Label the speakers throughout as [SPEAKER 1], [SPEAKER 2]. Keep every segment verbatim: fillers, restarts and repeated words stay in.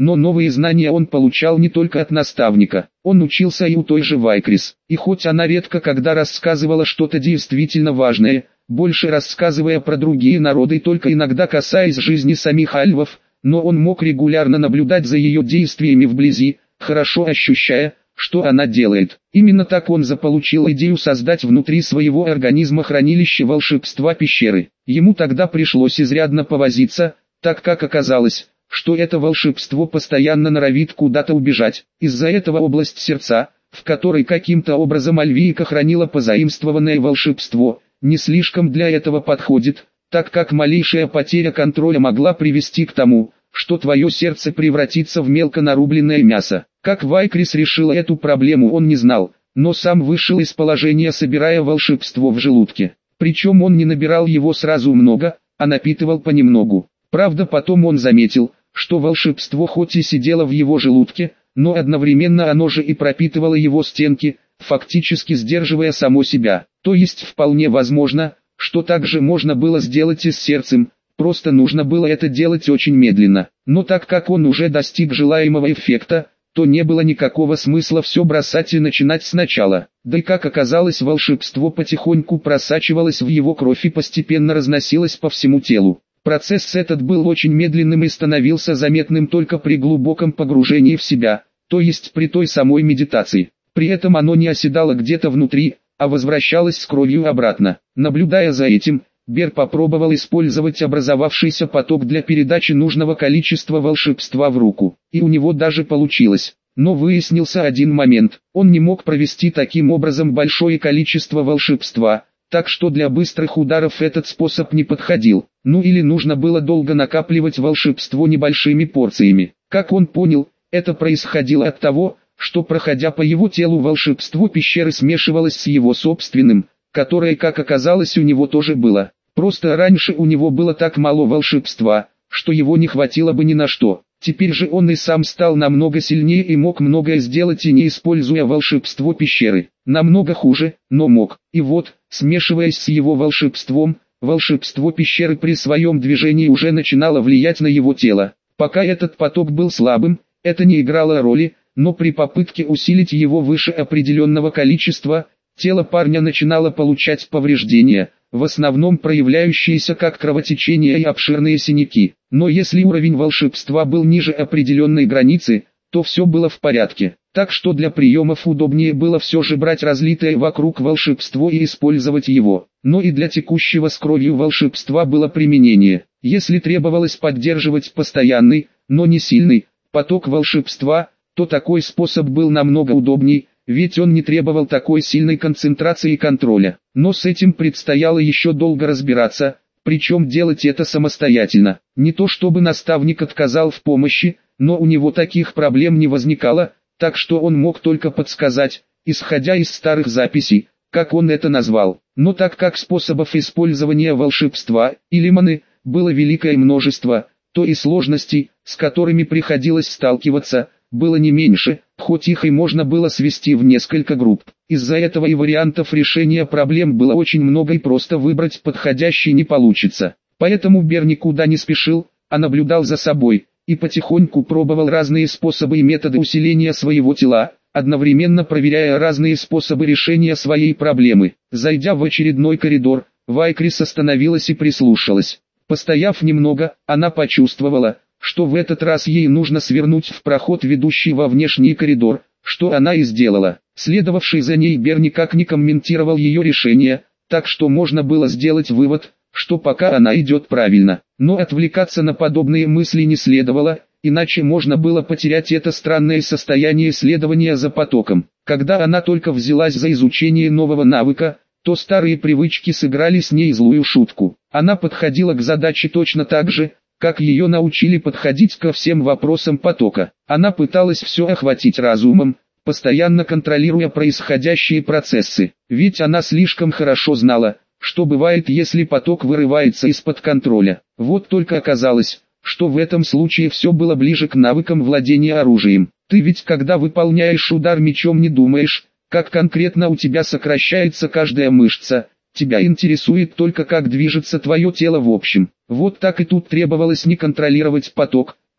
[SPEAKER 1] Но новые знания он получал не только от наставника, он учился и у той же Вайкрис. И хоть она редко когда рассказывала что-то действительно важное, больше рассказывая про другие народы и только иногда касаясь жизни самих альвов, но он мог регулярно наблюдать за ее действиями вблизи, хорошо ощущая, что она делает. Именно так он заполучил идею создать внутри своего организма хранилище волшебства пещеры. Ему тогда пришлось изрядно повозиться, так как оказалось, что это волшебство постоянно норовит куда-то убежать. Из-за этого область сердца, в которой каким-то образом Альвийка хранила позаимствованное волшебство, не слишком для этого подходит, так как малейшая потеря контроля могла привести к тому, что твое сердце превратится в мелко нарубленное мясо. Как Вайкрис решила эту проблему, он не знал, но сам вышел из положения, собирая волшебство в желудке. Причем он не набирал его сразу много, а напитывал понемногу. Правда, потом он заметил, что волшебство хоть и сидело в его желудке, но одновременно оно же и пропитывало его стенки, фактически сдерживая само себя. То есть вполне возможно, что так же можно было сделать и с сердцем, просто нужно было это делать очень медленно. Но так как он уже достиг желаемого эффекта, то не было никакого смысла все бросать и начинать сначала. Да и как оказалось, волшебство потихоньку просачивалось в его кровь и постепенно разносилось по всему телу. Процесс этот был очень медленным и становился заметным только при глубоком погружении в себя, то есть при той самой медитации. При этом оно не оседало где-то внутри, а возвращалось с кровью обратно. Наблюдая за этим, Бер попробовал использовать образовавшийся поток для передачи нужного количества волшебства в руку, и у него даже получилось. Но выяснился один момент: он не мог провести таким образом большое количество волшебства, так что для быстрых ударов этот способ не подходил. Ну или нужно было долго накапливать волшебство небольшими порциями. Как он понял, это происходило от того, что, проходя по его телу, волшебство пещеры смешивалось с его собственным, которое, как оказалось, у него тоже было. Просто раньше у него было так мало волшебства, что его не хватило бы ни на что. Теперь же он и сам стал намного сильнее и мог многое сделать, и не используя волшебство пещеры. Намного хуже, но мог. И вот, смешиваясь с его волшебством, волшебство пещеры при своем движении уже начинало влиять на его тело. Пока этот поток был слабым, это не играло роли, но при попытке усилить его выше определенного количества, тело парня начинало получать повреждения, в основном проявляющиеся как кровотечение и обширные синяки. Но если уровень волшебства был ниже определенной границы, то все было в порядке. Так что для приемов удобнее было все же брать разлитое вокруг волшебство и использовать его. Но и для текущего с кровью волшебства было применение. Если требовалось поддерживать постоянный, но не сильный, поток волшебства, то такой способ был намного удобней, ведь он не требовал такой сильной концентрации и контроля. Но с этим предстояло еще долго разбираться, причем делать это самостоятельно. Не то чтобы наставник отказал в помощи, но у него таких проблем не возникало, так что он мог только подсказать, исходя из старых записей, как он это назвал. Но так как способов использования волшебства, или маны, было великое множество, то и сложностей, с которыми приходилось сталкиваться, было не меньше, хоть их и можно было свести в несколько групп. Из-за этого и вариантов решения проблем было очень много, и просто выбрать подходящий не получится. Поэтому Бер никуда не спешил, а наблюдал за собой, и потихоньку пробовал разные способы и методы усиления своего тела, одновременно проверяя разные способы решения своей проблемы. Зайдя в очередной коридор, Вайкрис остановилась и прислушалась. Постояв немного, она почувствовала, что в этот раз ей нужно свернуть в проход, ведущий во внешний коридор, что она и сделала. Следовавший за ней Бер никак не комментировал ее решение, так что можно было сделать вывод, что пока она идет правильно. Но отвлекаться на подобные мысли не следовало, иначе можно было потерять это странное состояние следования за потоком. Когда она только взялась за изучение нового навыка, то старые привычки сыграли с ней злую шутку. Она подходила к задаче точно так же, как ее научили подходить ко всем вопросам потока. Она пыталась все охватить разумом, постоянно контролируя происходящие процессы. Ведь она слишком хорошо знала, что бывает, если поток вырывается из-под контроля. Вот только оказалось, что в этом случае все было ближе к навыкам владения оружием. Ты ведь когда выполняешь удар мечом, не думаешь, как конкретно у тебя сокращается каждая мышца. Тебя интересует только, как движется твое тело в общем. Вот так и тут требовалось не контролировать поток,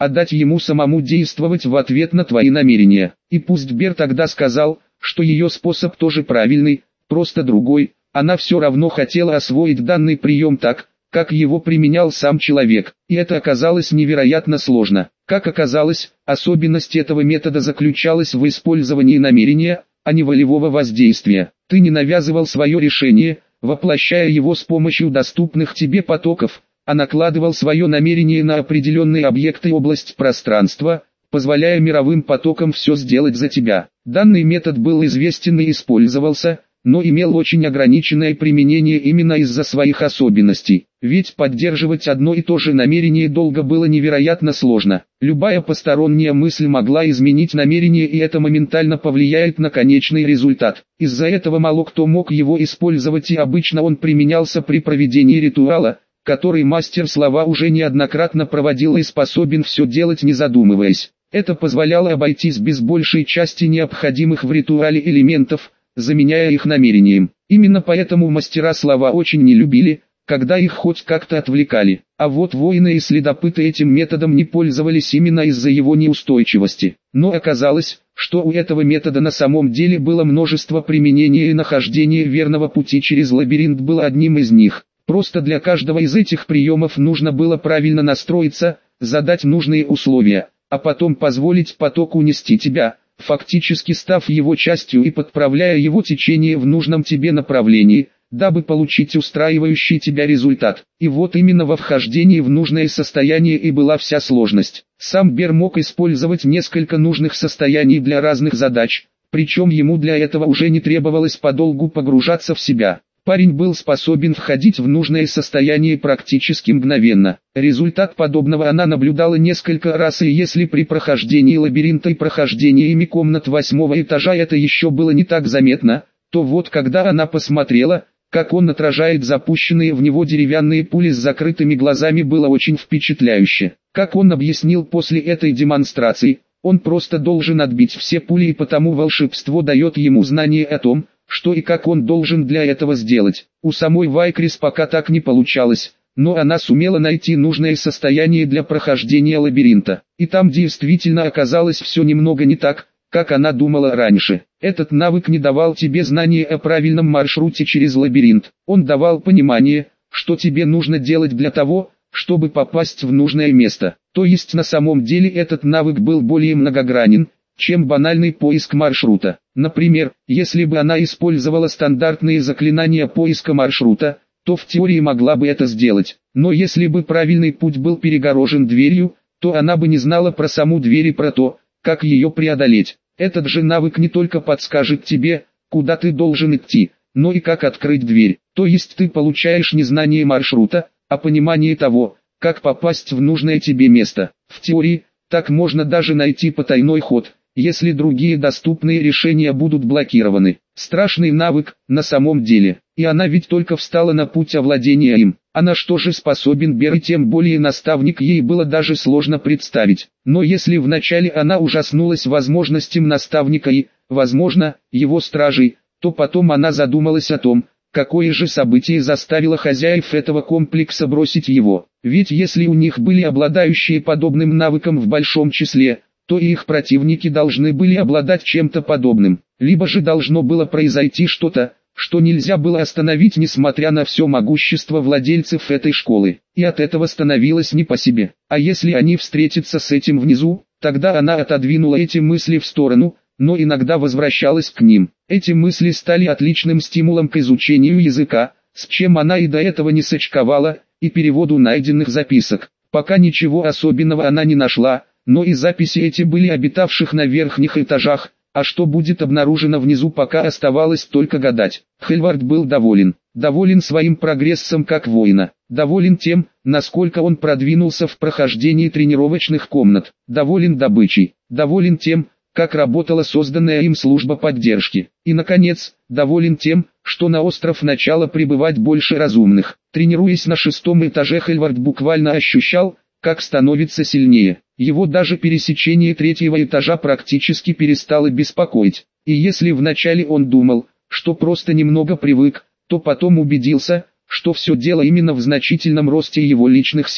[SPEAKER 1] а дать ему самому действовать в ответ на твои намерения. И пусть Бер тогда сказал, что ее способ тоже правильный, просто другой, она все равно хотела освоить данный прием так, как его применял сам человек, и это оказалось невероятно сложно. Как оказалось, особенность этого метода заключалась в использовании намерения, а не волевого воздействия. Ты не навязывал свое решение, воплощая его с помощью доступных тебе потоков, а накладывал свое намерение на определенные объекты и область пространства, позволяя мировым потокам все сделать за тебя. Данный метод был известен и использовался, но имел очень ограниченное применение именно из-за своих особенностей. Ведь поддерживать одно и то же намерение долго было невероятно сложно. Любая посторонняя мысль могла изменить намерение, и это моментально повлияет на конечный результат. Из-за этого мало кто мог его использовать, и обычно он применялся при проведении ритуала, который мастер слова уже неоднократно проводил и способен все делать не задумываясь. Это позволяло обойтись без большей части необходимых в ритуале элементов, заменяя их намерением. Именно поэтому мастера слова очень не любили, когда их хоть как-то отвлекали. А вот воины и следопыты этим методом не пользовались именно из-за его неустойчивости. Но оказалось, что у этого метода на самом деле было множество применений, и нахождение верного пути через лабиринт было одним из них. Просто для каждого из этих приемов нужно было правильно настроиться, задать нужные условия, а потом позволить потоку нести тебя, фактически став его частью и подправляя его течение в нужном тебе направлении, дабы получить устраивающий тебя результат. И вот именно во вхождении в нужное состояние и была вся сложность. Сам Бер мог использовать несколько нужных состояний для разных задач, причем ему для этого уже не требовалось подолгу погружаться в себя. Парень был способен входить в нужное состояние практически мгновенно. Результат подобного она наблюдала несколько раз, и если при прохождении лабиринта и прохождении ими комнат восьмого этажа это еще было не так заметно, то вот когда она посмотрела, как он отражает запущенные в него деревянные пули с закрытыми глазами, было очень впечатляюще. Как он объяснил после этой демонстрации, он просто должен отбить все пули, и потому волшебство дает ему знание о том, что и как он должен для этого сделать. У самой Вайкрис пока так не получалось, но она сумела найти нужное состояние для прохождения лабиринта. И там действительно оказалось все немного не так, как она думала раньше. Этот навык не давал тебе знания о правильном маршруте через лабиринт. Он давал понимание, что тебе нужно делать для того, чтобы попасть в нужное место. То есть на самом деле этот навык был более многогранен, чем банальный поиск маршрута. Например, если бы она использовала стандартные заклинания поиска маршрута, то в теории могла бы это сделать. Но если бы правильный путь был перегорожен дверью, то она бы не знала про саму дверь и про то, как ее преодолеть. Этот же навык не только подскажет тебе, куда ты должен идти, но и как открыть дверь. То есть ты получаешь не знание маршрута, а понимание того, как попасть в нужное тебе место. В теории, так можно даже найти потайной ход, если другие доступные решения будут блокированы. Страшный навык, на самом деле. И она ведь только встала на путь овладения им. А на что же способен Бер, и тем более наставник, ей было даже сложно представить. Но если вначале она ужаснулась возможностям наставника и, возможно, его стражей, то потом она задумалась о том, какое же событие заставило хозяев этого комплекса бросить его. Ведь если у них были обладающие подобным навыком в большом числе, то и их противники должны были обладать чем-то подобным. Либо же должно было произойти что-то, что нельзя было остановить несмотря на все могущество владельцев этой школы. И от этого становилось не по себе. А если они встретятся с этим внизу, тогда она отодвинула эти мысли в сторону, но иногда возвращалась к ним. Эти мысли стали отличным стимулом к изучению языка, с чем она и до этого не сочковала, и переводу найденных записок. Пока ничего особенного она не нашла, но и записи эти были обитавших на верхних этажах, а что будет обнаружено внизу, пока оставалось только гадать. Хельвард был доволен. Доволен своим прогрессом как воина. Доволен тем, насколько он продвинулся в прохождении тренировочных комнат. Доволен добычей. Доволен тем, как работала созданная им служба поддержки. И, наконец, доволен тем, что на остров начало прибывать больше разумных. Тренируясь на шестом этаже, Хельвард буквально ощущал, как становится сильнее. Его даже пересечение третьего этажа практически перестало беспокоить. И если вначале он думал, что просто немного привык, то потом убедился, что все дело именно в значительном росте его личных сил.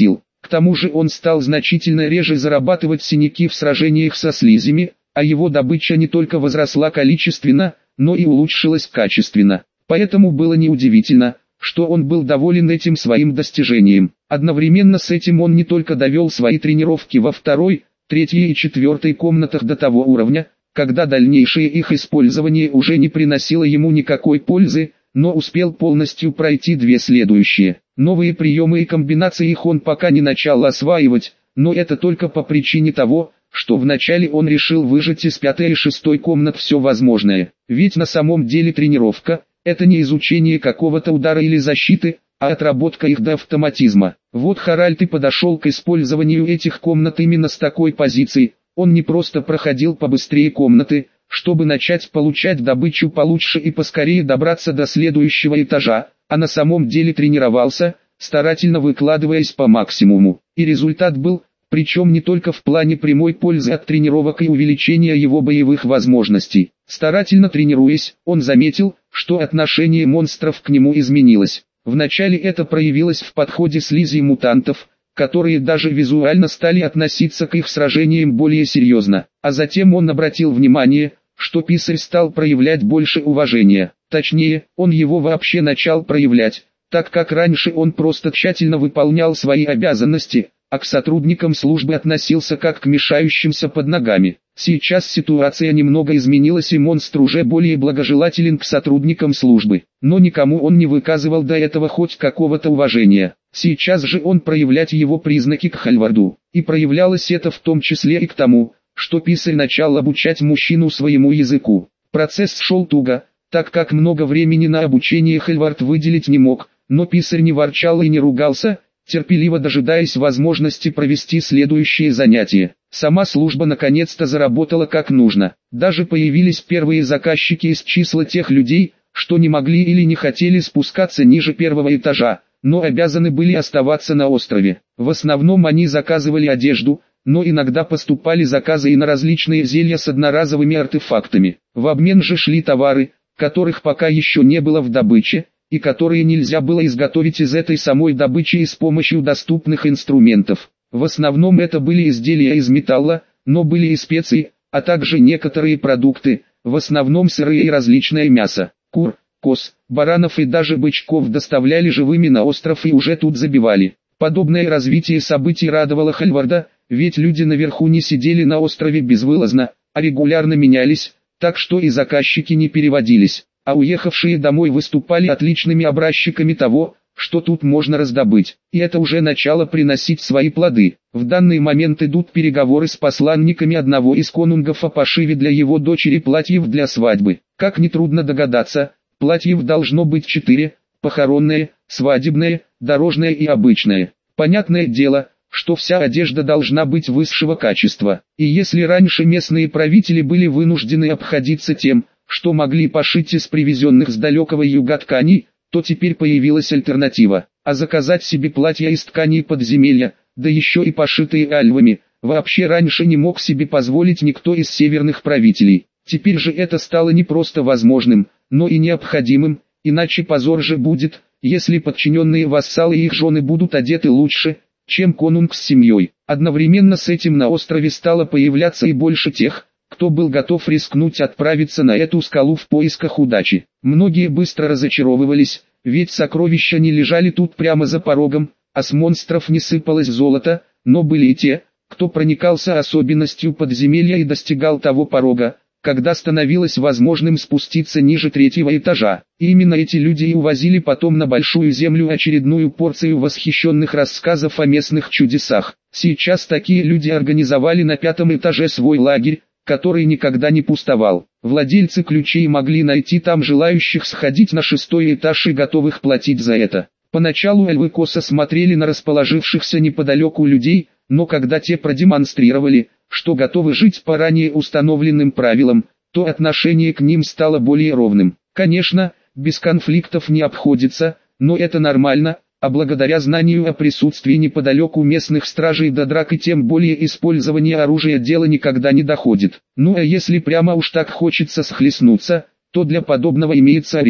[SPEAKER 1] К тому же он стал значительно реже зарабатывать синяки в сражениях со слизями, а его добыча не только возросла количественно, но и улучшилась качественно. Поэтому было неудивительно, что он был доволен этим своим достижением. Одновременно с этим он не только довел свои тренировки во второй, третьей и четвертой комнатах до того уровня, когда дальнейшее их использование уже не приносило ему никакой пользы, но успел полностью пройти две следующие. Новые приемы и комбинации их он пока не начал осваивать, но это только по причине того, что вначале он решил выжать из пятой и шестой комнат все возможное. Ведь на самом деле тренировка – это не изучение какого-то удара или защиты, а отработка их до автоматизма. Вот Харальд и подошел к использованию этих комнат именно с такой позиции. Он не просто проходил побыстрее комнаты, чтобы начать получать добычу получше и поскорее добраться до следующего этажа, а на самом деле тренировался, старательно выкладываясь по максимуму. И результат был, причем не только в плане прямой пользы от тренировок и увеличения его боевых возможностей. Старательно тренируясь, он заметил, что отношение монстров к нему изменилось. Вначале это проявилось в подходе слизи мутантов, которые даже визуально стали относиться к их сражениям более серьезно. А затем он обратил внимание, что писарь стал проявлять больше уважения. Точнее, он его вообще начал проявлять, так как раньше он просто тщательно выполнял свои обязанности, а к сотрудникам службы относился как к мешающимся под ногами. Сейчас ситуация немного изменилась, и монстр уже более благожелателен к сотрудникам службы, но никому он не выказывал до этого хоть какого-то уважения. Сейчас же он проявлять его признаки к Хальварду, и проявлялось это в том числе и к тому, что писарь начал обучать мужчину своему языку. Процесс шел туго, так как много времени на обучение Хальвард выделить не мог, но писарь не ворчал и не ругался, терпеливо дожидаясь возможности провести следующее занятие. Сама служба наконец-то заработала как нужно. Даже появились первые заказчики из числа тех людей, что не могли или не хотели спускаться ниже первого этажа, но обязаны были оставаться на острове. В основном они заказывали одежду, но иногда поступали заказы и на различные зелья с одноразовыми артефактами. В обмен же шли товары, которых пока еще не было в добыче, и которые нельзя было изготовить из этой самой добычи и с помощью доступных инструментов. В основном это были изделия из металла, но были и специи, а также некоторые продукты, в основном сырые и различное мясо. Кур, коз, баранов и даже бычков доставляли живыми на остров и уже тут забивали. Подобное развитие событий радовало Хальварда, ведь люди наверху не сидели на острове безвылазно, а регулярно менялись, так что и заказчики не переводились, а уехавшие домой выступали отличными образчиками того, что тут можно раздобыть. И это уже начало приносить свои плоды. В данный момент идут переговоры с посланниками одного из конунгов о пошиве для его дочери платьев для свадьбы. Как нетрудно догадаться, платьев должно быть четыре: похоронное, свадебное, дорожное и обычное. Понятное дело, что вся одежда должна быть высшего качества. И если раньше местные правители были вынуждены обходиться тем, что могли пошить из привезенных с далекого юга тканей, то теперь появилась альтернатива. А заказать себе платья из тканей подземелья, да еще и пошитые альвами, вообще раньше не мог себе позволить никто из северных правителей. Теперь же это стало не просто возможным, но и необходимым, иначе позор же будет, если подчиненные вассалы и их жены будут одеты лучше, чем конунг с семьей. Одновременно с этим на острове стало появляться и больше тех, кто был готов рискнуть отправиться на эту скалу в поисках удачи. Многие быстро разочаровывались, ведь сокровища не лежали тут прямо за порогом, а с монстров не сыпалось золото, но были и те, кто проникался особенностью подземелья и достигал того порога, когда становилось возможным спуститься ниже третьего этажа. И именно эти люди и увозили потом на Большую Землю очередную порцию восхищенных рассказов о местных чудесах. Сейчас такие люди организовали на пятом этаже свой лагерь, который никогда не пустовал. Владельцы ключей могли найти там желающих сходить на шестой этаж и готовых платить за это. Поначалу эльвы косо смотрели на расположившихся неподалеку людей, но когда те продемонстрировали, что готовы жить по ранее установленным правилам, то отношение к ним стало более ровным. Конечно, без конфликтов не обходится, но это нормально, а благодаря знанию о присутствии неподалеку местных стражей до драк и тем более использования оружия дело никогда не доходит. Ну а если прямо уж так хочется схлестнуться, то для подобного имеется арена.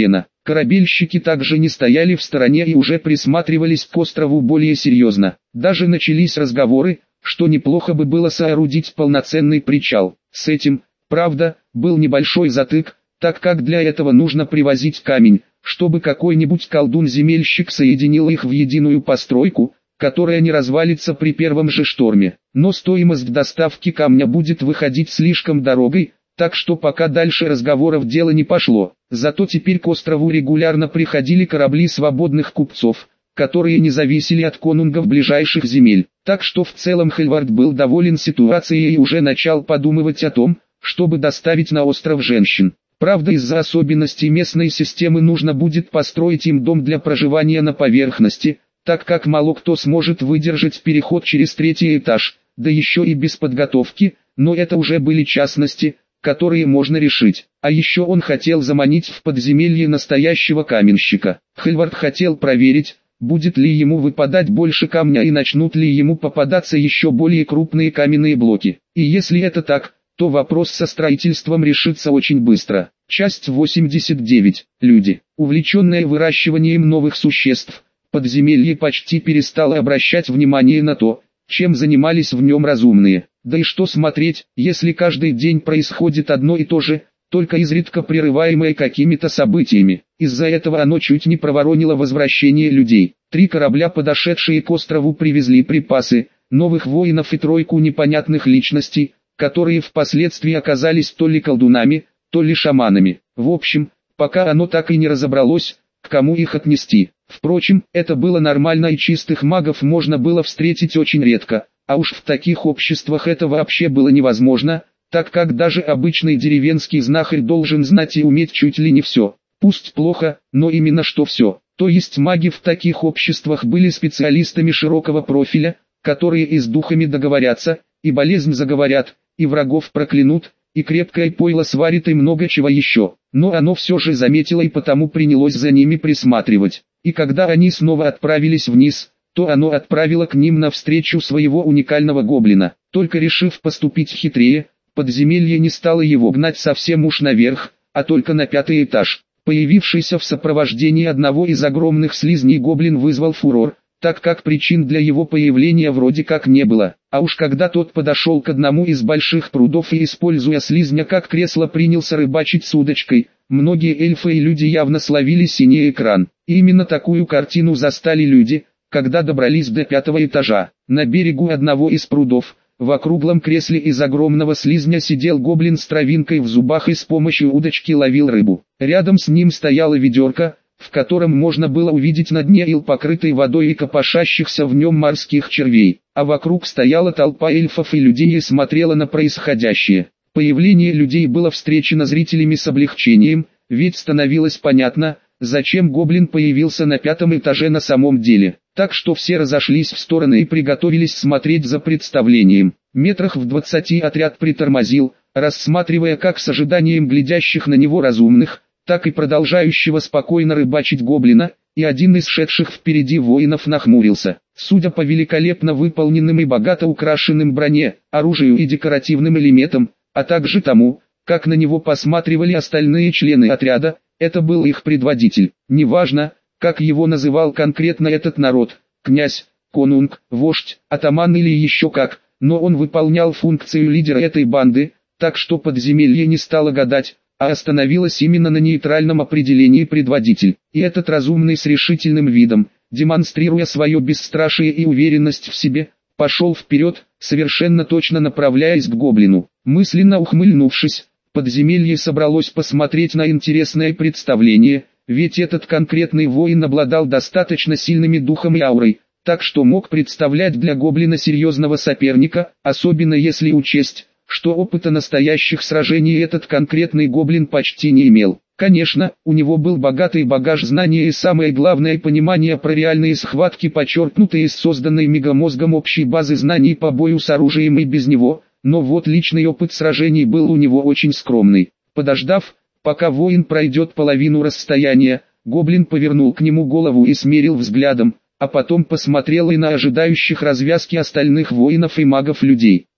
[SPEAKER 1] Корабельщики также не стояли в стороне и уже присматривались к острову более серьезно. Даже начались разговоры, что неплохо бы было соорудить полноценный причал. С этим, правда, был небольшой затык, так как для этого нужно привозить камень, чтобы какой-нибудь колдун-земельщик соединил их в единую постройку, которая не развалится при первом же шторме. Но стоимость доставки камня будет выходить слишком дорогой, так что пока дальше разговоров дело не пошло. Зато теперь к острову регулярно приходили корабли свободных купцов, которые не зависели от конунгов ближайших земель. Так что в целом Хельвард был доволен ситуацией и уже начал подумывать о том, чтобы доставить на остров женщин. Правда, из-за особенностей местной системы нужно будет построить им дом для проживания на поверхности, так как мало кто сможет выдержать переход через третий этаж, да еще и без подготовки, но это уже были частности, которые можно решить. А еще он хотел заманить в подземелье настоящего каменщика. Хельвард хотел проверить, будет ли ему выпадать больше камня и начнут ли ему попадаться еще более крупные каменные блоки. И если это так, то вопрос со строительством решится очень быстро. Часть восемьдесят девять. Люди. Увлеченные выращиванием новых существ, подземелье почти перестало обращать внимание на то, чем занимались в нем разумные. Да и что смотреть, если каждый день происходит одно и то же, только изредка прерываемое какими-то событиями. Из-за этого оно чуть не проворонило возвращение людей. Три корабля, подошедшие к острову, привезли припасы, новых воинов и тройку непонятных личностей, которые впоследствии оказались то ли колдунами, то ли шаманами. В общем, пока оно так и не разобралось, к кому их отнести. Впрочем, это было нормально, и чистых магов можно было встретить очень редко, а уж в таких обществах это вообще было невозможно, так как даже обычный деревенский знахарь должен знать и уметь чуть ли не все. Пусть плохо, но именно что все. То есть маги в таких обществах были специалистами широкого профиля, которые и с духами договорятся, и болезнь заговорят, и врагов проклянут, и крепкое пойло сварит, и много чего еще. Но оно все же заметило и потому принялось за ними присматривать. И когда они снова отправились вниз, то оно отправило к ним навстречу своего уникального гоблина. Только решив поступить хитрее, подземелье не стало его гнать совсем уж наверх, а только на пятый этаж. Появившийся в сопровождении одного из огромных слизней гоблин вызвал фурор, так как причин для его появления вроде как не было. А уж когда тот подошел к одному из больших прудов и, используя слизня как кресло, принялся рыбачить с удочкой, многие эльфы и люди явно словили синий экран. И именно такую картину застали люди, когда добрались до пятого этажа. На берегу одного из прудов, в округлом кресле из огромного слизня, сидел гоблин с травинкой в зубах и с помощью удочки ловил рыбу. Рядом с ним стояла ведерко, в котором можно было увидеть на дне ил, покрытый водой, и копошащихся в нем морских червей, а вокруг стояла толпа эльфов и людей и смотрела на происходящее. Появление людей было встречено зрителями с облегчением, ведь становилось понятно, зачем гоблин появился на пятом этаже на самом деле. Так что все разошлись в стороны и приготовились смотреть за представлением. Метрах в двадцати отряд притормозил, рассматривая как с ожиданием глядящих на него разумных, так и продолжающего спокойно рыбачить гоблина, и один из шедших впереди воинов нахмурился. Судя по великолепно выполненным и богато украшенным броне, оружию и декоративным элементам, а также тому, как на него посматривали остальные члены отряда, это был их предводитель. Неважно, как его называл конкретно этот народ, князь, конунг, вождь, атаман или еще как, но он выполнял функцию лидера этой банды, так что подземелье не стало гадать, а остановилось именно на нейтральном определении предводитель. И этот разумный с решительным видом, демонстрируя свое бесстрашие и уверенность в себе, пошел вперед, совершенно точно направляясь к гоблину. Мысленно ухмыльнувшись, подземелье собралось посмотреть на интересное представление, ведь этот конкретный воин обладал достаточно сильными духом и аурой, так что мог представлять для гоблина серьезного соперника, особенно если учесть, что опыта настоящих сражений этот конкретный гоблин почти не имел. Конечно, у него был богатый багаж знаний и самое главное понимание про реальные схватки, подчеркнутые с созданной мегамозгом общей базы знаний по бою с оружием, и без него, но вот личный опыт сражений был у него очень скромный. Подождав, пока воин пройдет половину расстояния, гоблин повернул к нему голову и смерил взглядом, а потом посмотрел и на ожидающих развязки остальных воинов и магов людей.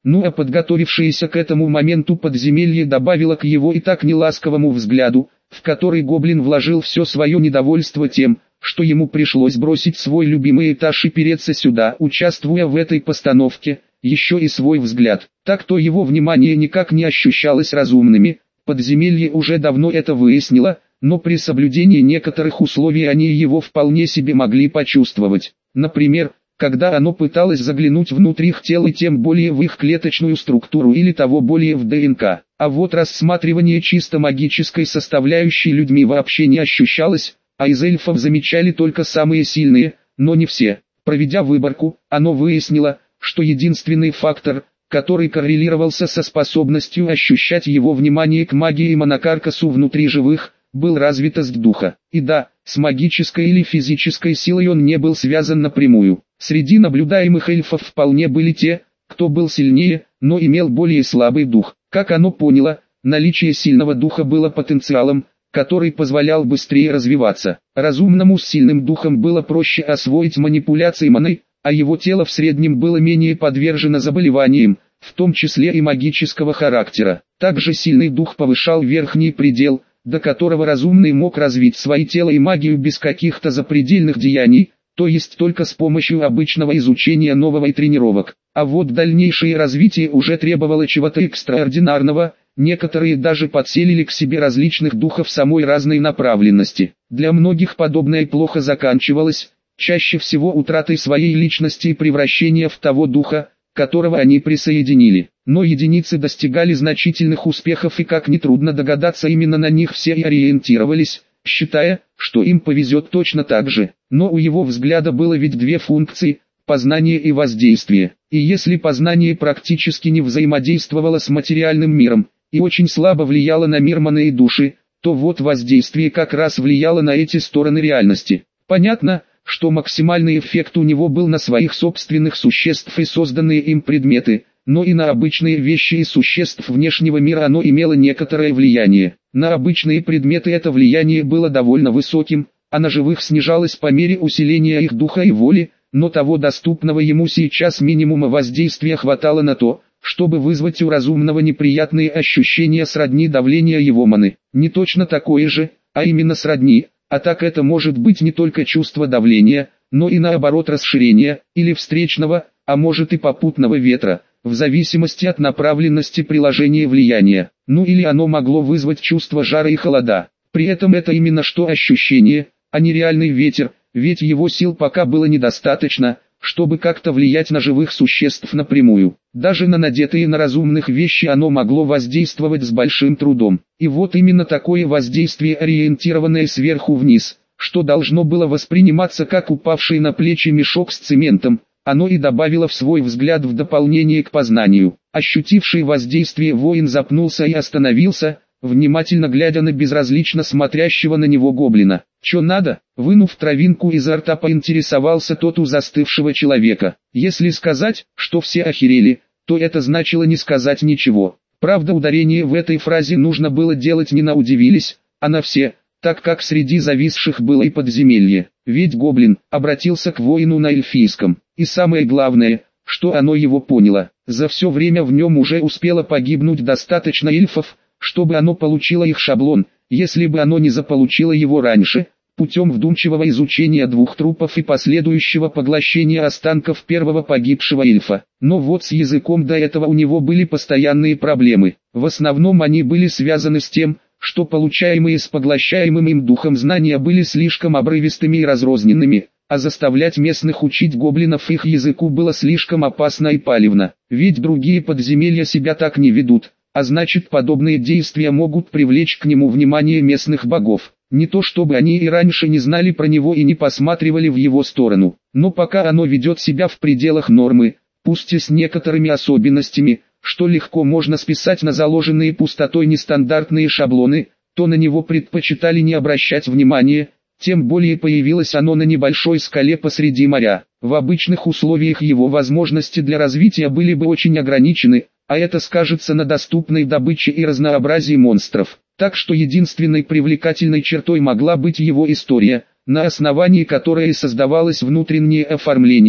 [SPEAKER 1] Ну а подготовившееся к этому моменту подземелье добавило к его и так неласковому взгляду, в который гоблин вложил все свое недовольство тем, что ему пришлось бросить свой любимый этаж и переться сюда, участвуя в этой постановке, еще и свой взгляд. Так то его внимание никак не ощущалось разумными, подземелье уже давно это выяснило, но при соблюдении некоторых условий они его вполне себе могли почувствовать. Например, когда оно пыталось заглянуть внутрь их тел и тем более в их клеточную структуру или того более в ДНК. А вот рассматривание чисто магической составляющей людьми вообще не ощущалось, а из эльфов замечали только самые сильные, но не все. Проведя выборку, оно выяснило, что единственный фактор, который коррелировался со способностью ощущать его внимание к магии и монокаркасу внутри живых, был развитость духа. И да, с магической или физической силой он не был связан напрямую. Среди наблюдаемых эльфов вполне были те, кто был сильнее, но имел более слабый дух. Как оно поняло, наличие сильного духа было потенциалом, который позволял быстрее развиваться. Разумному с сильным духом было проще освоить манипуляции маной, а его тело в среднем было менее подвержено заболеваниям, в том числе и магического характера. Также сильный дух повышал верхний предел, до которого разумный мог развить свои тело и магию без каких-то запредельных деяний, то есть только с помощью обычного изучения нового и тренировок. А вот дальнейшее развитие уже требовало чего-то экстраординарного, некоторые даже подселили к себе различных духов самой разной направленности. Для многих подобное плохо заканчивалось, чаще всего утратой своей личности и превращения в того духа, которого они присоединили. Но единицы достигали значительных успехов и, как нетрудно догадаться, именно на них все и ориентировались, считая, что им повезет точно так же. Но у его взгляда было ведь две функции – познание и воздействие. И если познание практически не взаимодействовало с материальным миром, и очень слабо влияло на мир маны и души, то вот воздействие как раз влияло на эти стороны реальности. Понятно, что максимальный эффект у него был на своих собственных существ и созданные им предметы, но и на обычные вещи и существ внешнего мира оно имело некоторое влияние. На обычные предметы это влияние было довольно высоким, а на живых снижалось по мере усиления их духа и воли, но того доступного ему сейчас минимума воздействия хватало на то, чтобы вызвать у разумного неприятные ощущения сродни давления его маны. Не точно такое же, а именно сродни, а так это может быть не только чувство давления, но и наоборот расширения, или встречного, а может и попутного ветра, в зависимости от направленности приложения влияния. Ну или оно могло вызвать чувство жара и холода. При этом это именно что ощущение, а не реальный ветер, ведь его сил пока было недостаточно, чтобы как-то влиять на живых существ напрямую. Даже на надетые на разумных вещи оно могло воздействовать с большим трудом. И вот именно такое воздействие, ориентированное сверху вниз, что должно было восприниматься как упавший на плечи мешок с цементом, оно и добавило в свой взгляд в дополнение к познанию. Ощутивший воздействие воин запнулся и остановился, внимательно глядя на безразлично смотрящего на него гоблина. «Чё надо?» — вынув травинку изо рта, поинтересовался тот у застывшего человека. Если сказать, что все охерели, то это значило не сказать ничего. Правда, ударение в этой фразе нужно было делать не на «удивились», а на «все», так как среди зависших было и подземелье. Ведь гоблин обратился к воину на эльфийском. И самое главное, что оно его поняло. За все время в нем уже успело погибнуть достаточно эльфов, чтобы оно получило их шаблон, если бы оно не заполучило его раньше, путем вдумчивого изучения двух трупов и последующего поглощения останков первого погибшего эльфа. Но вот с языком до этого у него были постоянные проблемы. В основном они были связаны с тем, что получаемые с поглощаемым им духом знания были слишком обрывистыми и разрозненными, а заставлять местных учить гоблинов их языку было слишком опасно и палевно. Ведь другие подземелья себя так не ведут, а значит подобные действия могут привлечь к нему внимание местных богов. Не то чтобы они и раньше не знали про него и не посматривали в его сторону, но пока оно ведет себя в пределах нормы, пусть и с некоторыми особенностями, что легко можно списать на заложенные пустотой нестандартные шаблоны, то на него предпочитали не обращать внимания, тем более появилось оно на небольшой скале посреди моря. В обычных условиях его возможности для развития были бы очень ограничены, а это скажется на доступной добыче и разнообразии монстров. Так что единственной привлекательной чертой могла быть его история, на основании которой создавалось внутреннее оформление,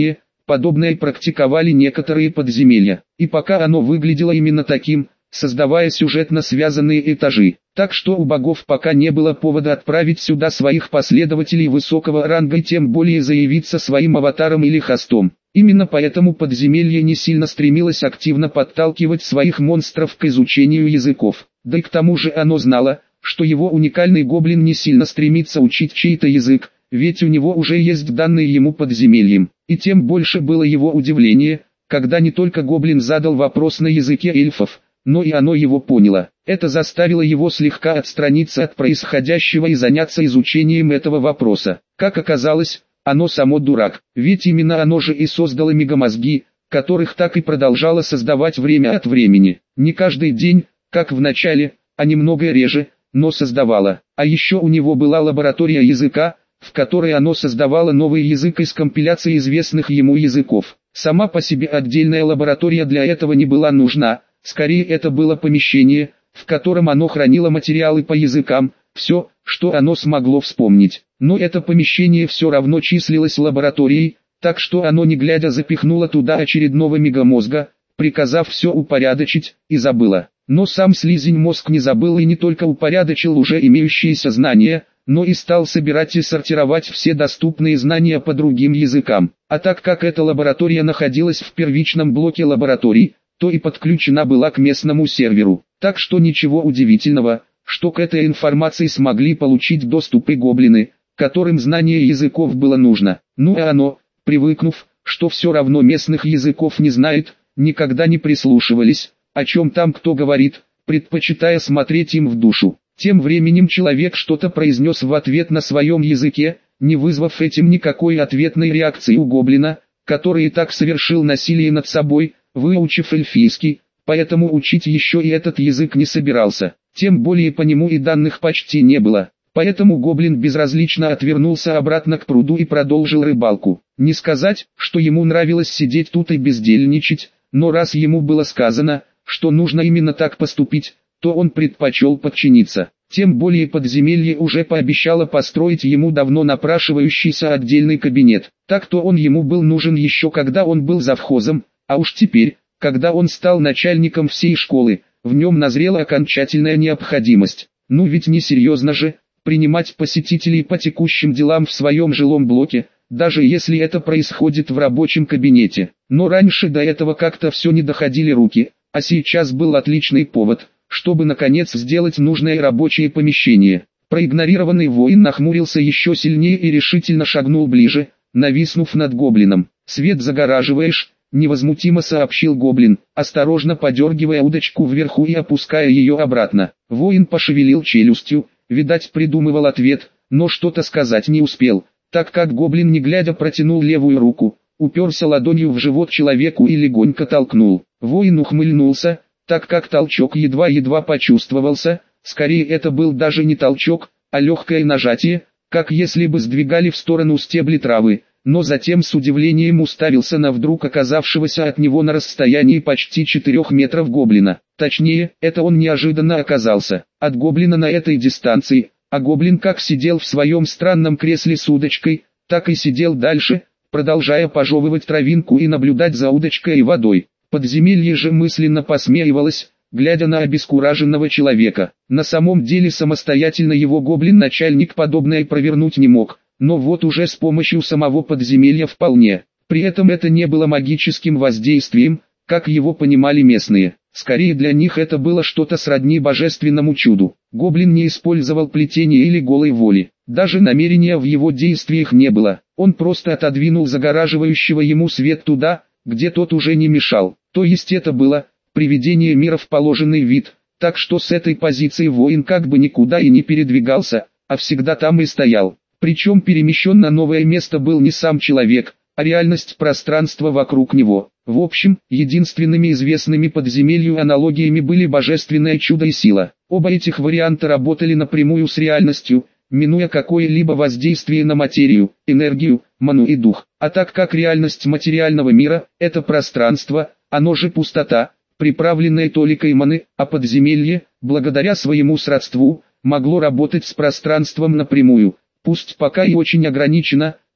[SPEAKER 1] Подобное практиковали некоторые подземелья, и пока оно выглядело именно таким, создавая сюжетно связанные этажи, так что у богов пока не было повода отправить сюда своих последователей высокого ранга и тем более заявиться своим аватаром или хостом. Именно поэтому подземелье не сильно стремилось активно подталкивать своих монстров к изучению языков, да и к тому же оно знало, что его уникальный гоблин не сильно стремится учить чей-то язык, ведь у него уже есть данные ему подземельем, и тем больше было его удивление, когда не только гоблин задал вопрос на языке эльфов, но и оно его поняло. Это заставило его слегка отстраниться от происходящего и заняться изучением этого вопроса. Как оказалось, оно само дурак, ведь именно оно же и создало мегамозги, которых так и продолжало создавать время от времени. Не каждый день, как в начале, а немного реже, но создавало. А еще у него была лаборатория языка, в которой оно создавало новый язык из компиляции известных ему языков. Сама по себе отдельная лаборатория для этого не была нужна, скорее это было помещение, в котором оно хранило материалы по языкам, все, что оно смогло вспомнить. Но это помещение все равно числилось лабораторией, так что оно не глядя запихнуло туда очередного мегамозга, приказав все упорядочить, и забыло. Но сам слизень мозг не забыл и не только упорядочил уже имеющиеся знания, но и стал собирать и сортировать все доступные знания по другим языкам. А так как эта лаборатория находилась в первичном блоке лабораторий, то и подключена была к местному серверу. Так что ничего удивительного, что к этой информации смогли получить доступ и гоблины, которым знание языков было нужно. Ну а оно, привыкнув, что все равно местных языков не знает, никогда не прислушивались, о чем там кто говорит, предпочитая смотреть им в душу. Тем временем человек что-то произнес в ответ на своем языке, не вызвав этим никакой ответной реакции у гоблина, который и так совершил насилие над собой, выучив эльфийский, поэтому учить еще и этот язык не собирался. Тем более по нему и данных почти не было. Поэтому гоблин безразлично отвернулся обратно к пруду и продолжил рыбалку. Не сказать, что ему нравилось сидеть тут и бездельничать, но раз ему было сказано, что нужно именно так поступить, то он предпочел подчиниться. Тем более подземелье уже пообещало построить ему давно напрашивающийся отдельный кабинет. Так-то он ему был нужен еще когда он был завхозом, а уж теперь, когда он стал начальником всей школы, в нем назрела окончательная необходимость. Ну ведь не серьезно же, принимать посетителей по текущим делам в своем жилом блоке, даже если это происходит в рабочем кабинете. Но раньше до этого как-то все не доходили руки, а сейчас был отличный повод, чтобы наконец сделать нужное рабочее помещение. Проигнорированный воин нахмурился еще сильнее и решительно шагнул ближе, нависнув над гоблином. «Свет загораживаешь», — невозмутимо сообщил гоблин, осторожно подергивая удочку вверху и опуская ее обратно. Воин пошевелил челюстью, видать придумывал ответ, но что-то сказать не успел, так как гоблин не глядя протянул левую руку, уперся ладонью в живот человеку и легонько толкнул. Воин ухмыльнулся, так как толчок едва-едва почувствовался, скорее это был даже не толчок, а легкое нажатие, как если бы сдвигали в сторону стебли травы, но затем с удивлением уставился на вдруг оказавшегося от него на расстоянии почти четырех метров гоблина. Точнее, это он неожиданно оказался от гоблина на этой дистанции, а гоблин как сидел в своем странном кресле с удочкой, так и сидел дальше, продолжая пожевывать травинку и наблюдать за удочкой и водой. Подземелье же мысленно посмеивалось, глядя на обескураженного человека. На самом деле самостоятельно его гоблин-начальник подобное провернуть не мог, но вот уже с помощью самого подземелья вполне. При этом это не было магическим воздействием, как его понимали местные. Скорее для них это было что-то сродни божественному чуду. Гоблин не использовал плетения или голой воли. Даже намерения в его действиях не было. Он просто отодвинул загораживающего ему свет туда, где тот уже не мешал. То есть это было приведение мира в положенный вид, так что с этой позиции воин как бы никуда и не передвигался, а всегда там и стоял. Причем перемещен на новое место был не сам человек, а реальность пространства вокруг него. В общем, единственными известными подземелью аналогиями были божественное чудо и сила. Оба этих варианта работали напрямую с реальностью, минуя какое-либо воздействие на материю, энергию, ману и дух. А так как реальность материального мира – это пространство, оно же пустота, приправленная толикой маны, а подземелье, благодаря своему сродству, могло работать с пространством напрямую, пусть пока и очень ограничено,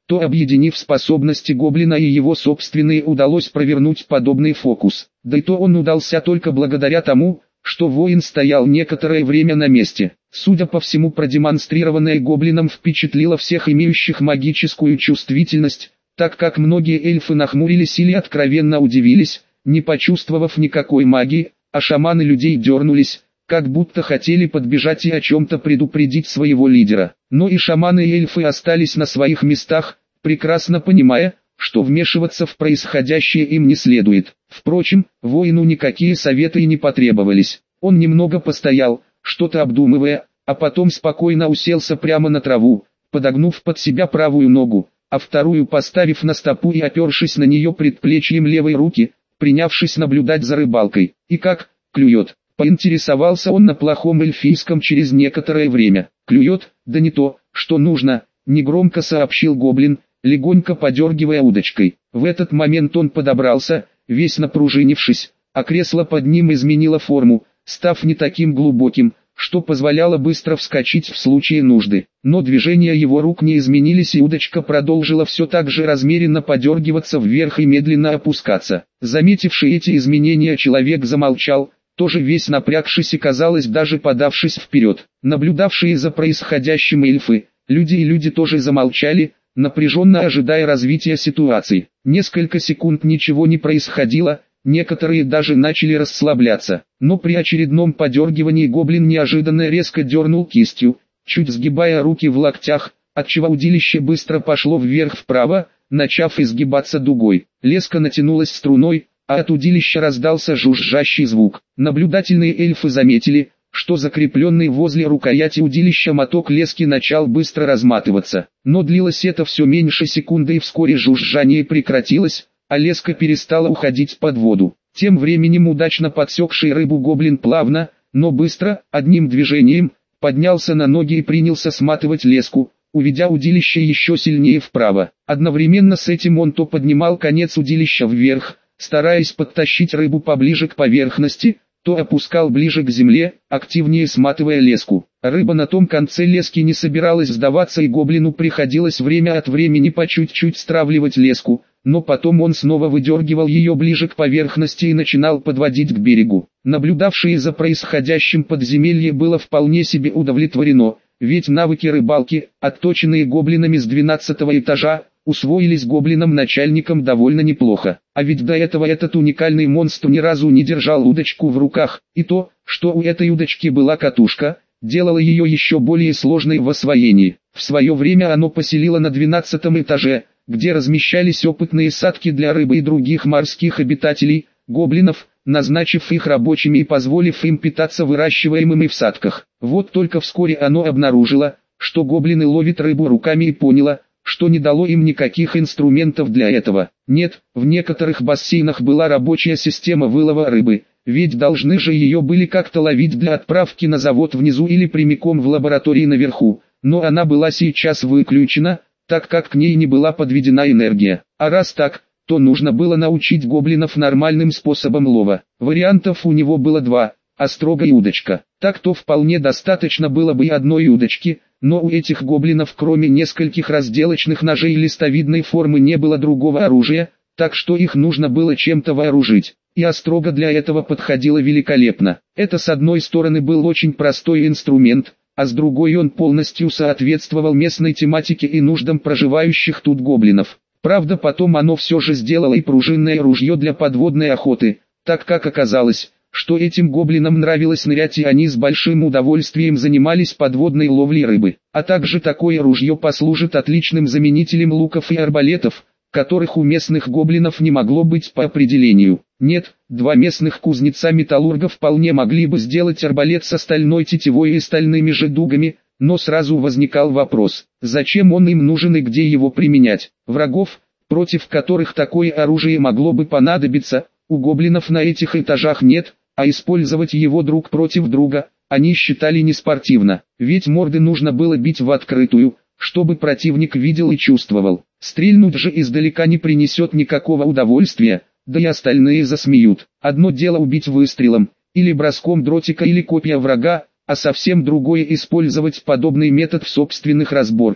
[SPEAKER 1] то, объединив способности гоблина и его собственные, удалось провернуть подобный фокус. Да и то он удался только благодаря тому, что воин стоял некоторое время на месте. Судя по всему, продемонстрированное гоблином впечатлило всех имеющих магическую чувствительность, так как многие эльфы нахмурились или откровенно удивились, не почувствовав никакой магии, а шаманы людей дернулись, как будто хотели подбежать и о чем-то предупредить своего лидера. Но и шаманы и эльфы остались на своих местах, прекрасно понимая, что вмешиваться в происходящее им не следует. Впрочем, воину никакие советы и не потребовались. Он немного постоял, что-то обдумывая, а потом спокойно уселся прямо на траву, подогнув под себя правую ногу, а вторую поставив на стопу и опершись на нее предплечьем левой руки, принявшись наблюдать за рыбалкой. «И как, клюет?» — поинтересовался он на плохом эльфийском через некоторое время. «Клюет? Да не то, что нужно», — негромко сообщил гоблин, легонько подергивая удочкой. В этот момент он подобрался, весь напружинившись, а кресло под ним изменило форму, став не таким глубоким, что позволяло быстро вскочить в случае нужды. Но движения его рук не изменились, и удочка продолжила все так же размеренно подергиваться вверх и медленно опускаться. Заметивший эти изменения человек замолчал, тоже весь напрягшись и, казалось, даже подавшись вперед. Наблюдавшие за происходящим эльфы, люди и люди тоже замолчали, напряженно ожидая развития ситуации. Несколько секунд ничего не происходило, некоторые даже начали расслабляться, но при очередном подергивании гоблин неожиданно резко дернул кистью, чуть сгибая руки в локтях, отчего удилище быстро пошло вверх-вправо, начав изгибаться дугой. Леска натянулась струной, а от удилища раздался жужжащий звук. Наблюдательные эльфы заметили, что закрепленный возле рукояти удилища моток лески начал быстро разматываться. Но длилось это все меньше секунды, и вскоре жужжание прекратилось, а леска перестала уходить под воду. Тем временем удачно подсекший рыбу гоблин плавно, но быстро, одним движением, поднялся на ноги и принялся сматывать леску, уведя удилище еще сильнее вправо. Одновременно с этим он то поднимал конец удилища вверх, стараясь подтащить рыбу поближе к поверхности, то опускал ближе к земле, активнее сматывая леску. Рыба на том конце лески не собиралась сдаваться, и гоблину приходилось время от времени по чуть-чуть стравливать леску, но потом он снова выдергивал ее ближе к поверхности и начинал подводить к берегу. Наблюдавшие за происходящим подземелье было вполне себе удовлетворено, ведь навыки рыбалки, отточенные гоблинами с двенадцатого этажа, усвоились гоблином-начальником довольно неплохо. А ведь до этого этот уникальный монстр ни разу не держал удочку в руках, и то, что у этой удочки была катушка, делало ее еще более сложной в освоении. В свое время оно поселило на двенадцатом этаже, где размещались опытные садки для рыбы и других морских обитателей, гоблинов, назначив их рабочими и позволив им питаться выращиваемыми в садках. Вот только вскоре оно обнаружило, что гоблины ловят рыбу руками, и поняло, что не дало им никаких инструментов для этого. Нет, в некоторых бассейнах была рабочая система вылова рыбы, ведь должны же ее были как-то ловить для отправки на завод внизу или прямиком в лаборатории наверху, но она была сейчас выключена, так как к ней не была подведена энергия. А раз так, то нужно было научить гоблинов нормальным способом лова. Вариантов у него было два: острога и удочка. Так-то вполне достаточно было бы и одной удочки, но у этих гоблинов кроме нескольких разделочных ножей листовидной формы не было другого оружия, так что их нужно было чем-то вооружить. И острога для этого подходила великолепно. Это с одной стороны был очень простой инструмент, а с другой он полностью соответствовал местной тематике и нуждам проживающих тут гоблинов. Правда, потом оно все же сделало и пружинное ружье для подводной охоты, так как оказалось, что этим гоблинам нравилось нырять, и они с большим удовольствием занимались подводной ловлей рыбы. А также такое ружье послужит отличным заменителем луков и арбалетов, которых у местных гоблинов не могло быть по определению. Нет, два местных кузнеца-металлурга вполне могли бы сделать арбалет со стальной тетивой и стальными же дугами, но сразу возникал вопрос, зачем он им нужен и где его применять. Врагов, против которых такое оружие могло бы понадобиться, у гоблинов на этих этажах нет, а использовать его друг против друга они считали неспортивно, ведь морды нужно было бить в открытую, чтобы противник видел и чувствовал. Стрельнуть же издалека не принесет никакого удовольствия, да и остальные засмеют. Одно дело убить выстрелом, или броском дротика или копья врага, а совсем другое использовать подобный метод в собственных разборках.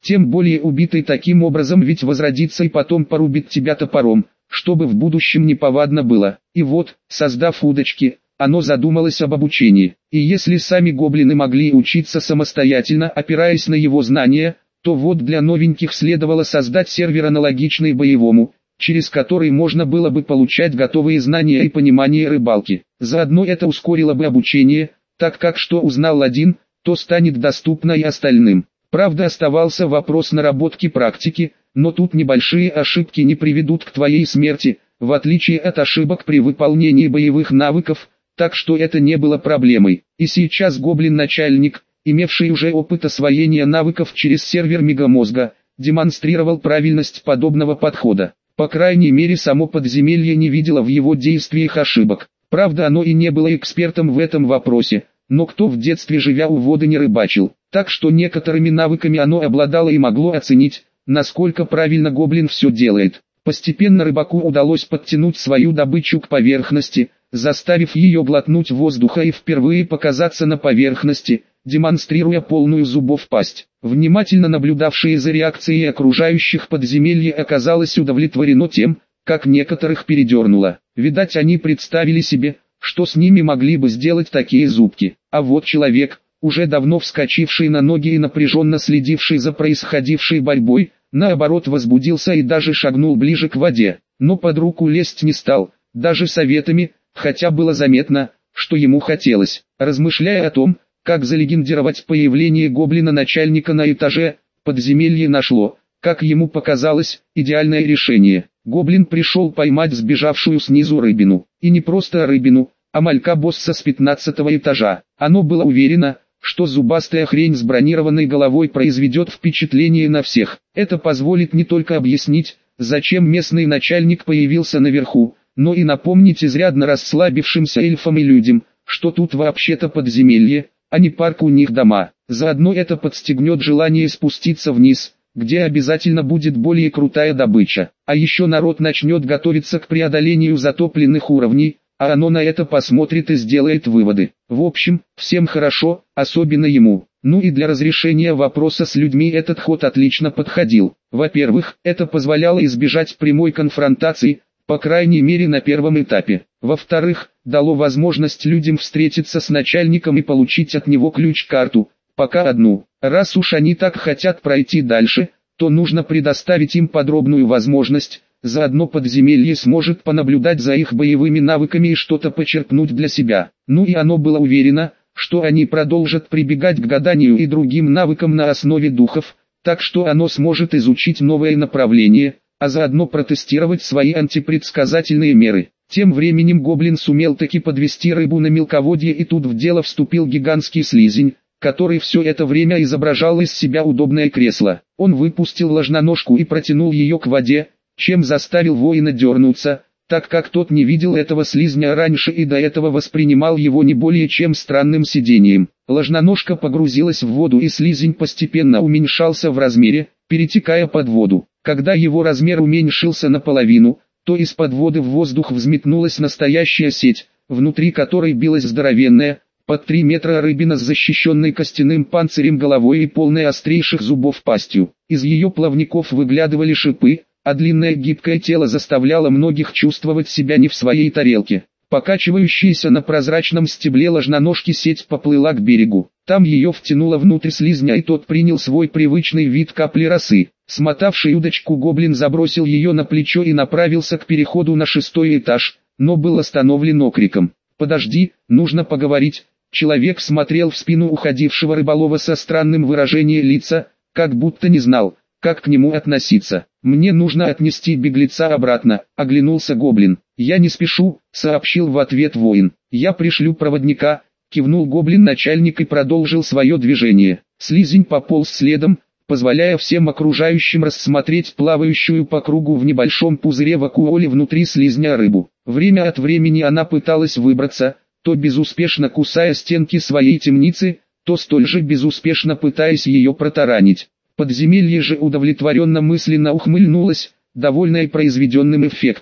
[SPEAKER 1] Тем более убитый таким образом ведь возродится и потом порубит тебя топором, чтобы в будущем неповадно было. И вот, создав удочки, оно задумалось об обучении. И если сами гоблины могли учиться самостоятельно, опираясь на его знания, то вот для новеньких следовало создать сервер аналогичный боевому, через который можно было бы получать готовые знания и понимание рыбалки. Заодно это ускорило бы обучение, так как что узнал один, то станет доступно и остальным. Правда, оставался вопрос наработки практики, но тут небольшие ошибки не приведут к твоей смерти, в отличие от ошибок при выполнении боевых навыков, так что это не было проблемой. И сейчас гоблин-начальник, имевший уже опыт освоения навыков через сервер Мегамозга, демонстрировал правильность подобного подхода. По крайней мере, само подземелье не видело в его действиях ошибок. Правда, оно и не было экспертом в этом вопросе, но кто в детстве, живя у воды, не рыбачил, так что некоторыми навыками оно обладало и могло оценить, насколько правильно гоблин все делает. Постепенно рыбаку удалось подтянуть свою добычу к поверхности, заставив ее глотнуть воздуха и впервые показаться на поверхности, демонстрируя полную зубов пасть. Внимательно наблюдавшие за реакцией окружающих подземелье оказалось удовлетворено тем, как некоторых передернуло. Видать, они представили себе, что с ними могли бы сделать такие зубки. А вот человек, уже давно вскочивший на ноги и напряженно следивший за происходившей борьбой, наоборот возбудился и даже шагнул ближе к воде, но под руку лезть не стал, даже советами, хотя было заметно, что ему хотелось. Размышляя о том, как залегендировать появление гоблина-начальника на этаже, подземелье нашло, как ему показалось, идеальное решение. Гоблин пришел поймать сбежавшую снизу рыбину, и не просто рыбину, а малька-босса с пятнадцатого этажа. Оно было уверено, что зубастая хрень с бронированной головой произведет впечатление на всех. Это позволит не только объяснить, зачем местный начальник появился наверху, но и напомнить изрядно расслабившимся эльфам и людям, что тут вообще-то подземелье, а не парк у них дома. Заодно это подстегнет желание спуститься вниз, где обязательно будет более крутая добыча. А еще народ начнет готовиться к преодолению затопленных уровней, а оно на это посмотрит и сделает выводы. В общем, всем хорошо, особенно ему. Ну и для разрешения вопроса с людьми этот ход отлично подходил. Во-первых, это позволяло избежать прямой конфронтации, по крайней мере на первом этапе. Во-вторых, дало возможность людям встретиться с начальником и получить от него ключ-карту, пока одну. Раз уж они так хотят пройти дальше, то нужно предоставить им подробную возможность, заодно подземелье сможет понаблюдать за их боевыми навыками и что-то почерпнуть для себя. Ну и оно было уверено, что они продолжат прибегать к гаданию и другим навыкам на основе духов, так что оно сможет изучить новое направление, а заодно протестировать свои антипредсказательные меры. Тем временем гоблин сумел таки подвести рыбу на мелководье, и тут в дело вступил гигантский слизень, который все это время изображал из себя удобное кресло. Он выпустил ложноножку и протянул ее к воде, чем заставил воина дернуться, так как тот не видел этого слизня раньше и до этого воспринимал его не более чем странным сидением. Ложноножка погрузилась в воду, и слизень постепенно уменьшался в размере, перетекая под воду. Когда его размер уменьшился наполовину, то из-под воды в воздух взметнулась настоящая сеть, внутри которой билась здоровенная, под три метра рыбина с защищенной костяным панцирем головой и полной острейших зубов пастью. Из ее плавников выглядывали шипы, а длинное гибкое тело заставляло многих чувствовать себя не в своей тарелке. Покачивающаяся на прозрачном стебле ложноножки сеть поплыла к берегу. Там ее втянуло внутрь слизня, и тот принял свой привычный вид капли росы. Смотавший удочку гоблин забросил ее на плечо и направился к переходу на шестой этаж, но был остановлен окриком: «Подожди, нужно поговорить». Человек смотрел в спину уходившего рыболова со странным выражением лица, как будто не знал, как к нему относиться. «Мне нужно отнести беглеца обратно», — оглянулся гоблин. «Я не спешу», — сообщил в ответ воин. «Я пришлю проводника», — кивнул гоблин-начальник и продолжил свое движение. Слизень пополз следом, позволяя всем окружающим рассмотреть плавающую по кругу в небольшом пузыре вакуоле внутри слизня рыбу. Время от времени она пыталась выбраться, то безуспешно кусая стенки своей темницы, то столь же безуспешно пытаясь ее протаранить. Подземелье же удовлетворенно мысленно ухмыльнулось, довольное произведенным эффектом.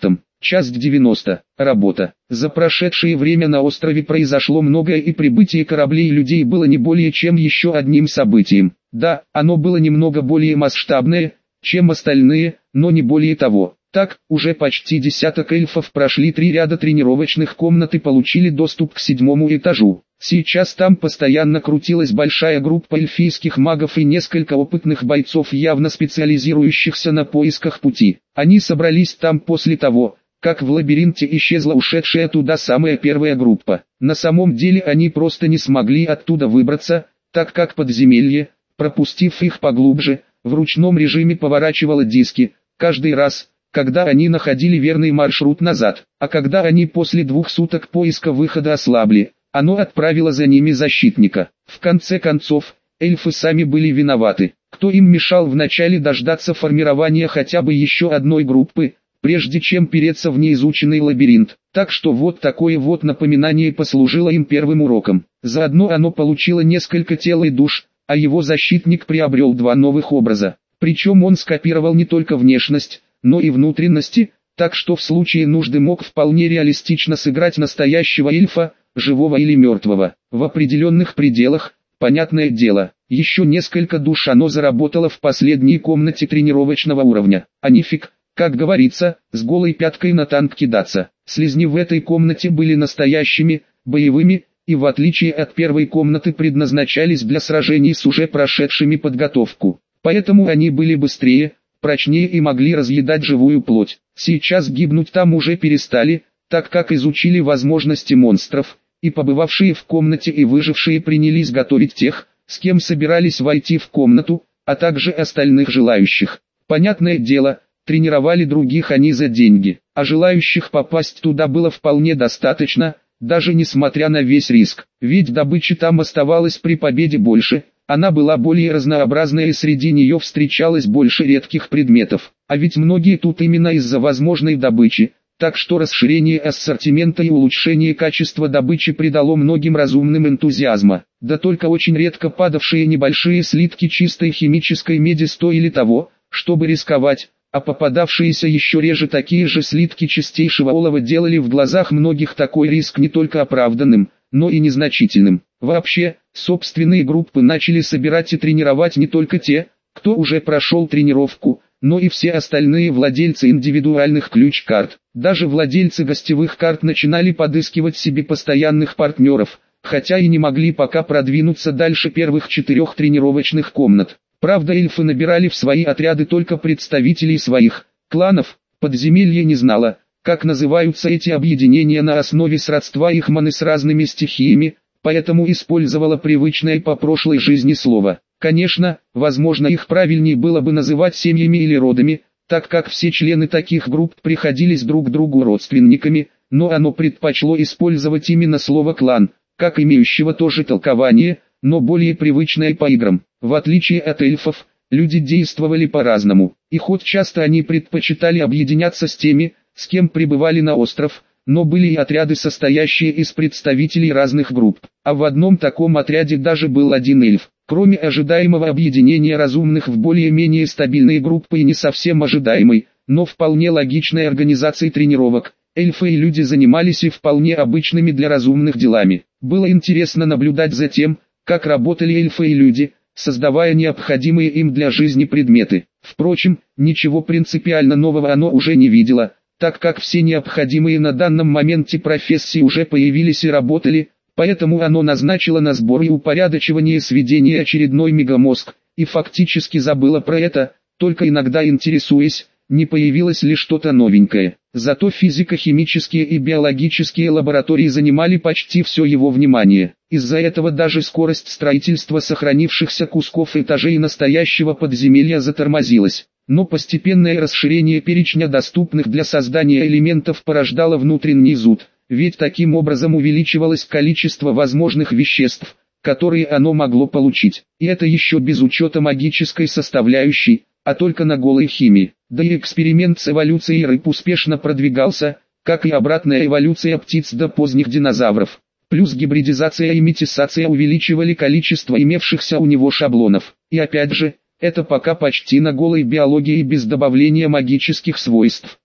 [SPEAKER 1] Часть девяносто. Работа. За прошедшее время на острове произошло многое, и прибытие кораблей и людей было не более чем еще одним событием. Да, оно было немного более масштабное, чем остальные, но не более того. Так, уже почти десяток эльфов прошли три ряда тренировочных комнат и получили доступ к седьмому этажу. Сейчас там постоянно крутилась большая группа эльфийских магов и несколько опытных бойцов, явно специализирующихся на поисках пути. Они собрались там после того, как в лабиринте исчезла ушедшая туда самая первая группа. На самом деле они просто не смогли оттуда выбраться, так как подземелье, пропустив их поглубже, в ручном режиме поворачивало диски, каждый раз, когда они находили верный маршрут назад, а когда они после двух суток поиска выхода ослабли, оно отправило за ними защитника. В конце концов, эльфы сами были виноваты. Кто им мешал вначале дождаться формирования хотя бы еще одной группы, прежде чем переться в неизученный лабиринт? Так что вот такое вот напоминание послужило им первым уроком. Заодно оно получило несколько тел и душ, а его защитник приобрел два новых образа. Причем он скопировал не только внешность, но и внутренности, так что в случае нужды мог вполне реалистично сыграть настоящего эльфа, живого или мертвого. В определенных пределах, понятное дело. Еще несколько душ оно заработало в последней комнате тренировочного уровня. А нифиг, как говорится, с голой пяткой на танк кидаться. Слизни в этой комнате были настоящими, боевыми, и в отличие от первой комнаты предназначались для сражений с уже прошедшими подготовку. Поэтому они были быстрее, прочнее и могли разъедать живую плоть. Сейчас гибнуть там уже перестали, так как изучили возможности монстров, и побывавшие в комнате и выжившие принялись готовить тех, с кем собирались войти в комнату, а также остальных желающих. Понятное дело, тренировали других они за деньги, а желающих попасть туда было вполне достаточно, даже несмотря на весь риск, ведь добычи там оставалось при победе больше, она была более разнообразная и среди нее встречалось больше редких предметов, а ведь многие тут именно из-за возможной добычи, так что расширение ассортимента и улучшение качества добычи придало многим разумным энтузиазма, да только очень редко падавшие небольшие слитки чистой химической меди стоили того, чтобы рисковать, а попадавшиеся еще реже такие же слитки чистейшего олова делали в глазах многих такой риск не только оправданным, но и незначительным. Вообще, собственные группы начали собирать и тренировать не только те, кто уже прошел тренировку, но и все остальные владельцы индивидуальных ключ-карт. Даже владельцы гостевых карт начинали подыскивать себе постоянных партнеров, хотя и не могли пока продвинуться дальше первых четырех тренировочных комнат. Правда, эльфы набирали в свои отряды только представителей своих кланов. Подземелье не знало, как называются эти объединения на основе сродства их маны с разными стихиями, поэтому использовала привычное по прошлой жизни слово. Конечно, возможно, их правильнее было бы называть семьями или родами, так как все члены таких групп приходились друг другу родственниками, но оно предпочло использовать именно слово «клан», как имеющего тоже толкование, но более привычное по играм. В отличие от эльфов, люди действовали по-разному, и хоть часто они предпочитали объединяться с теми, с кем прибывали на остров, но были и отряды, состоящие из представителей разных групп, а в одном таком отряде даже был один эльф. Кроме ожидаемого объединения разумных в более-менее стабильные группы и не совсем ожидаемой, но вполне логичной организации тренировок, эльфы и люди занимались и вполне обычными для разумных делами. Было интересно наблюдать за тем, как работали эльфы и люди, создавая необходимые им для жизни предметы. Впрочем, ничего принципиально нового оно уже не видело, так как все необходимые на данном моменте профессии уже появились и работали, поэтому оно назначило на сбор и упорядочивание сведения очередной мегамозг, и фактически забыло про это, только иногда интересуясь, не появилось ли что-то новенькое. Зато физико-химические и биологические лаборатории занимали почти все его внимание. Из-за этого даже скорость строительства сохранившихся кусков этажей настоящего подземелья затормозилась. Но постепенное расширение перечня доступных для создания элементов порождало внутренний зуд, ведь таким образом увеличивалось количество возможных веществ, которые оно могло получить. И это еще без учета магической составляющей, а только на голой химии. Да и эксперимент с эволюцией рыб успешно продвигался, как и обратная эволюция птиц до поздних динозавров. Плюс гибридизация и метисация увеличивали количество имевшихся у него шаблонов. И опять же, это пока почти на голой биологии без добавления магических свойств.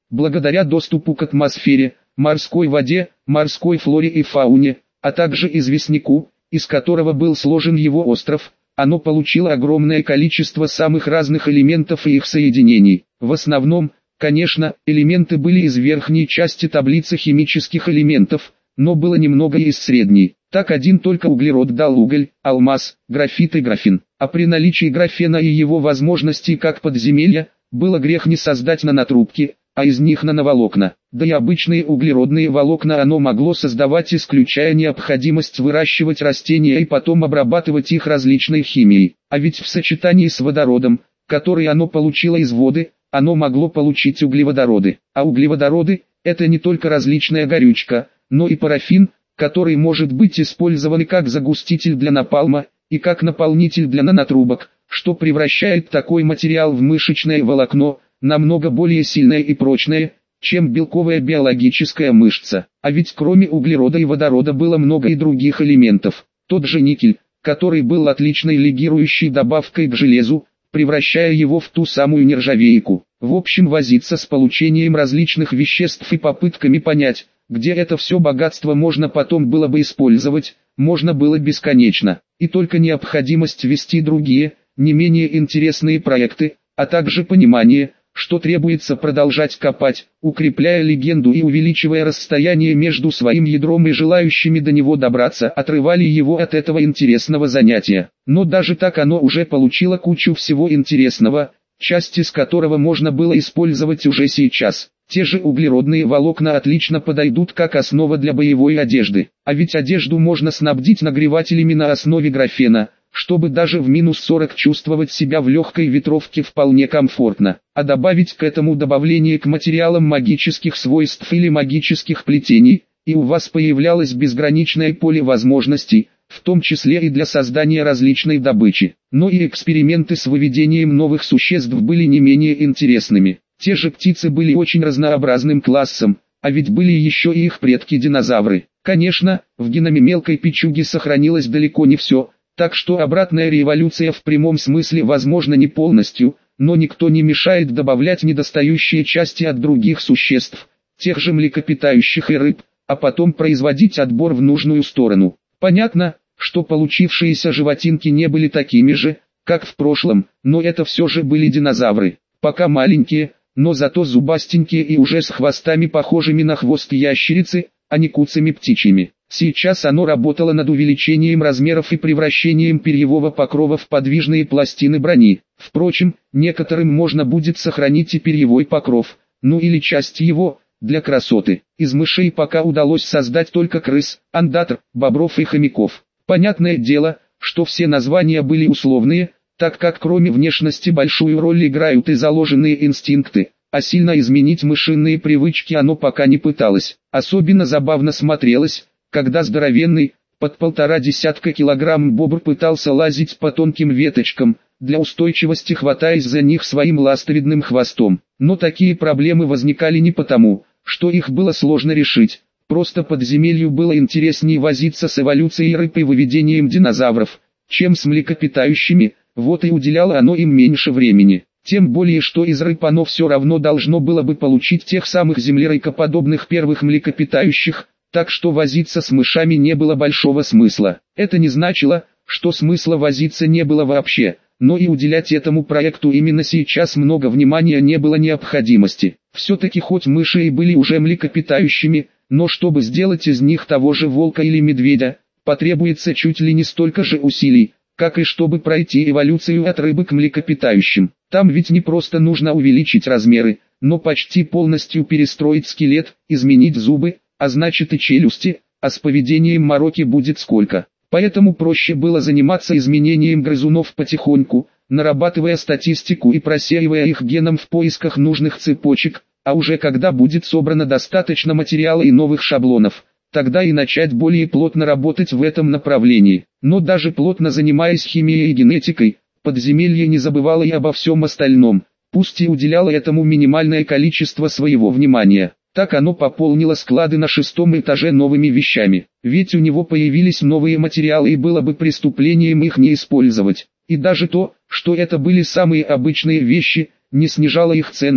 [SPEAKER 1] благодаря доступу к атмосфере, морской воде, морской флоре и фауне, а также известняку, из которого был сложен его остров, оно получило огромное количество самых разных элементов и их соединений. В основном, конечно, элементы были из верхней части таблицы химических элементов, но было немного и из средней. Так один только углерод дал уголь, алмаз, графит и графин. А при наличии графена и его возможностей как подземелья, было грех не создать нанотрубки, а из них нановолокна. Да и обычные углеродные волокна оно могло создавать, исключая необходимость выращивать растения и потом обрабатывать их различной химией. А ведь в сочетании с водородом, который оно получило из воды, оно могло получить углеводороды. А углеводороды – это не только различная горючка, но и парафин, который может быть использован как загуститель для напалма, и как наполнитель для нанотрубок, что превращает такой материал в мышечное волокно, намного более сильное и прочное, чем белковая биологическая мышца. А ведь кроме углерода и водорода было много и других элементов. Тот же никель, который был отличной легирующей добавкой к железу, превращая его в ту самую нержавейку. В общем, возиться с получением различных веществ и попытками понять, где это все богатство можно потом было бы использовать, можно было бесконечно. И только необходимость вести другие, не менее интересные проекты, а также понимание, что требуется продолжать копать, укрепляя легенду и увеличивая расстояние между своим ядром и желающими до него добраться, отрывали его от этого интересного занятия. Но даже так оно уже получило кучу всего интересного, часть из которого можно было использовать уже сейчас. Те же углеродные волокна отлично подойдут как основа для боевой одежды. А ведь одежду можно снабдить нагревателями на основе графена, чтобы даже в минус сорок чувствовать себя в легкой ветровке вполне комфортно. А добавить к этому добавление к материалам магических свойств или магических плетений, и у вас появлялось безграничное поле возможностей, в том числе и для создания различной добычи. Но и эксперименты с выведением новых существ были не менее интересными. Те же птицы были очень разнообразным классом, а ведь были еще и их предки-динозавры. Конечно, в геноме мелкой печуги сохранилось далеко не все, так что обратная революция в прямом смысле возможно не полностью, но никто не мешает добавлять недостающие части от других существ, тех же млекопитающих и рыб, а потом производить отбор в нужную сторону. Понятно, что получившиеся животинки не были такими же, как в прошлом, но это все же были динозавры, пока маленькие, но зато зубастенькие и уже с хвостами похожими на хвост ящерицы, а не куцами птичьими. Сейчас оно работало над увеличением размеров и превращением перьевого покрова в подвижные пластины брони. Впрочем, некоторым можно будет сохранить и перьевой покров, ну или часть его, для красоты. Из мышей пока удалось создать только крыс, андатр, бобров и хомяков. Понятное дело, что все названия были условные, так как кроме внешности большую роль играют и заложенные инстинкты, а сильно изменить мышиные привычки оно пока не пыталось. Особенно забавно смотрелось, когда здоровенный, под полтора десятка килограмм бобр пытался лазить по тонким веточкам, для устойчивости хватаясь за них своим ластовидным хвостом. Но такие проблемы возникали не потому, что их было сложно решить, просто подземелью было интереснее возиться с эволюцией рыб и выведением динозавров, чем с млекопитающими, вот и уделяло оно им меньше времени. Тем более, что из рыб оно все равно должно было бы получить тех самых землеройкоподобных первых млекопитающих, так что возиться с мышами не было большого смысла. Это не значило, что смысла возиться не было вообще, но и уделять этому проекту именно сейчас много внимания не было необходимости. Все-таки хоть мыши и были уже млекопитающими, но чтобы сделать из них того же волка или медведя, потребуется чуть ли не столько же усилий, как и чтобы пройти эволюцию от рыбы к млекопитающим. Там ведь не просто нужно увеличить размеры, но почти полностью перестроить скелет, изменить зубы, а значит и челюсти, а с поведением мороки будет сколько. Поэтому проще было заниматься изменением грызунов потихоньку, нарабатывая статистику и просеивая их геном в поисках нужных цепочек, а уже когда будет собрано достаточно материала и новых шаблонов, тогда и начать более плотно работать в этом направлении. Но даже плотно занимаясь химией и генетикой, подземелье не забывало и обо всем остальном, пусть и уделяло этому минимальное количество своего внимания. Так оно пополнило склады на шестом этаже новыми вещами, ведь у него появились новые материалы и было бы преступлением их не использовать. И даже то, что это были самые обычные вещи, не снижало их ценность,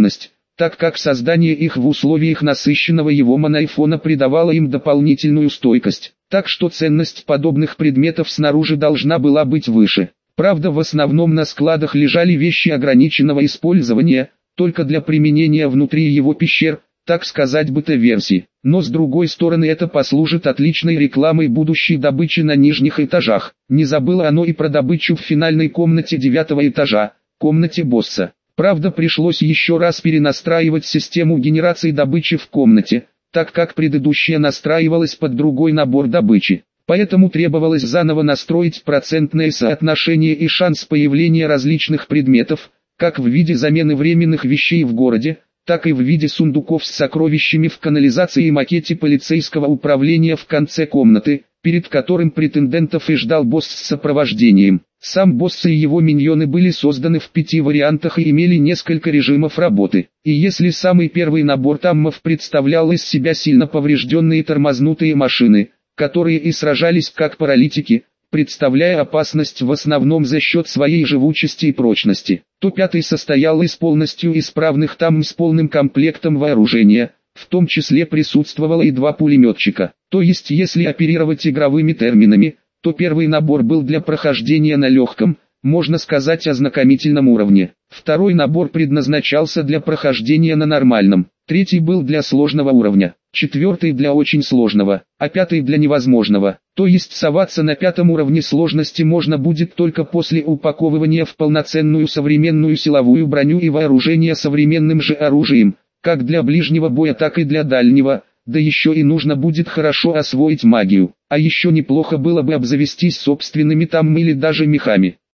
[SPEAKER 1] так как создание их в условиях насыщенного его монофона придавало им дополнительную стойкость, так что ценность подобных предметов снаружи должна была быть выше. Правда, в основном на складах лежали вещи ограниченного использования, только для применения внутри его пещер, так сказать бета-версии. Но с другой стороны это послужит отличной рекламой будущей добычи на нижних этажах. Не забыло оно и про добычу в финальной комнате девятого этажа, комнате босса. Правда, пришлось еще раз перенастраивать систему генерации добычи в комнате, так как предыдущая настраивалась под другой набор добычи. Поэтому требовалось заново настроить процентное соотношение и шанс появления различных предметов, как в виде замены временных вещей в городе, так и в виде сундуков с сокровищами в канализации и макете полицейского управления в конце комнаты, перед которым претендентов и ждал босс с сопровождением. Сам босс и его миньоны были созданы в пяти вариантах и имели несколько режимов работы. И если самый первый набор таммов представлял из себя сильно поврежденные тормознутые машины, которые и сражались как паралитики, представляя опасность в основном за счет своей живучести и прочности, то пятый состоял из полностью исправных тамм с полным комплектом вооружения, в том числе присутствовало и два пулеметчика. То есть если оперировать игровыми терминами, то первый набор был для прохождения на легком, можно сказать ознакомительном уровне. Второй набор предназначался для прохождения на нормальном, третий был для сложного уровня, четвертый для очень сложного, а пятый для невозможного. То есть соваться на пятом уровне сложности можно будет только после упаковывания в полноценную современную силовую броню и вооружения современным же оружием, как для ближнего боя так и для дальнего, да еще и нужно будет хорошо освоить магию, а еще неплохо было бы обзавестись собственными тамм или даже мехами.